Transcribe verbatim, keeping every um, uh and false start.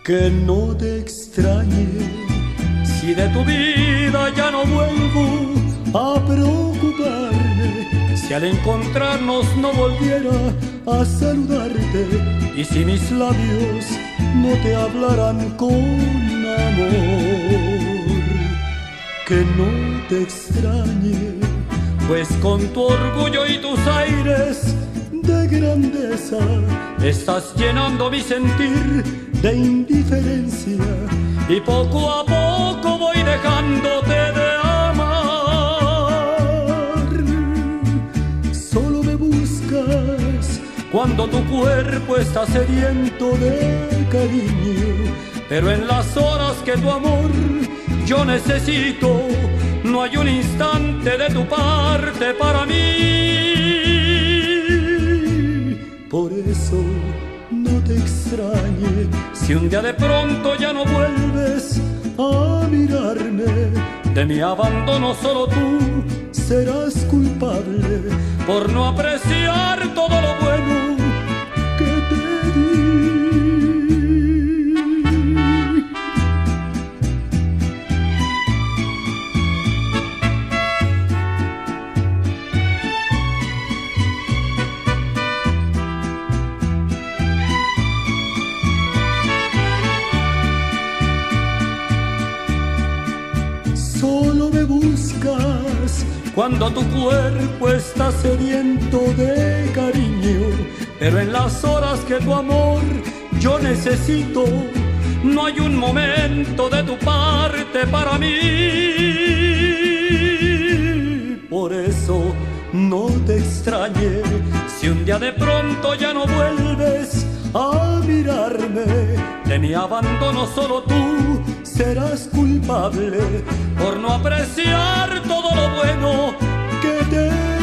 que no te extrañe si de tu vida ya no vuelvo a preocuparme, si al encontrarnos no volviera a saludarte y si mis labios no te hablaran con amor. Que no te extrañe, pues con tu orgullo y tus aires de grandeza estás llenando mi sentir de indiferencia y poco a poco voy dejándote de amar. Solo me buscas cuando tu cuerpo está sediento de cariño, pero en las horas que tu amor yo necesito, no hay un instante de tu parte para mí. Por eso no te extrañe si un día de pronto ya no vuelves a mirarme. De mi abandono solo tú serás culpable por no apreciar todo lo bueno que te di. Solo me buscas cuando tu cuerpo está sediento de cariño, pero en las horas que tu amor yo necesito, no hay un momento de tu parte para mí. Por eso no te extrañe si un día de pronto ya no vuelves a mirarme. De mi abandono solo tú serás culpable por no apreciar todo lo bueno que te